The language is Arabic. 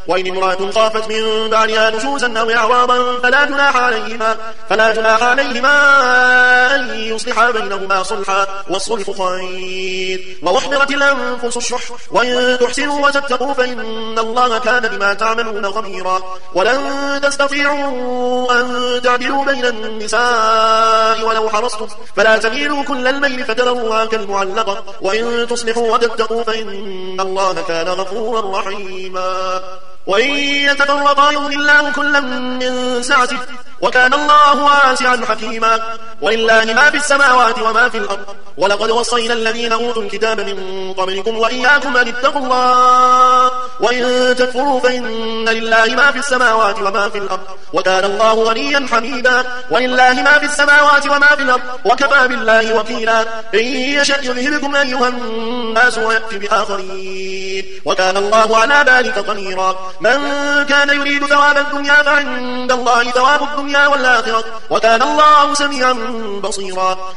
وإن امرأة خافت من بعدها نشوزا أو إعراضا فلا جناح عليهما أن يصلحا بينهما صلحا والصلح خير. وأحضرت الأنفس الشح وإن تحسنوا وتتقوا فإن الله كان بما تعملون خبيرا. ولن تستطيعوا أن تعدلوا بين النساء ولو حرصتم فلا تميلوا كل الميل فتذروها كالمعلقة وإن تصلحوا وتتقوا فإن الله كان غفورا رحيما. وإن يتفرقا يغن الله كلا من سعته وكان الله واسعا حكيما. ولله ما في السماوات وما في الأرض ولقد وصينا الذين أوتوا الكتاب من قبلكم وإياكم أن اتقوا الله وإن تكفروا فإن لله ما في السماوات وما في الأرض وكان الله غنيا حميدا. ولله ما في السماوات وما في الأرض وكفى بالله وكيلا. إن يشأ يذهبكم أيها الناس ويأتي بآخرين وكان الله على ذلك قديرا. من كان يريد ثواب الدنيا فعند الله ثواب الدنيا والآخرة وكان الله سميعا بصيرا.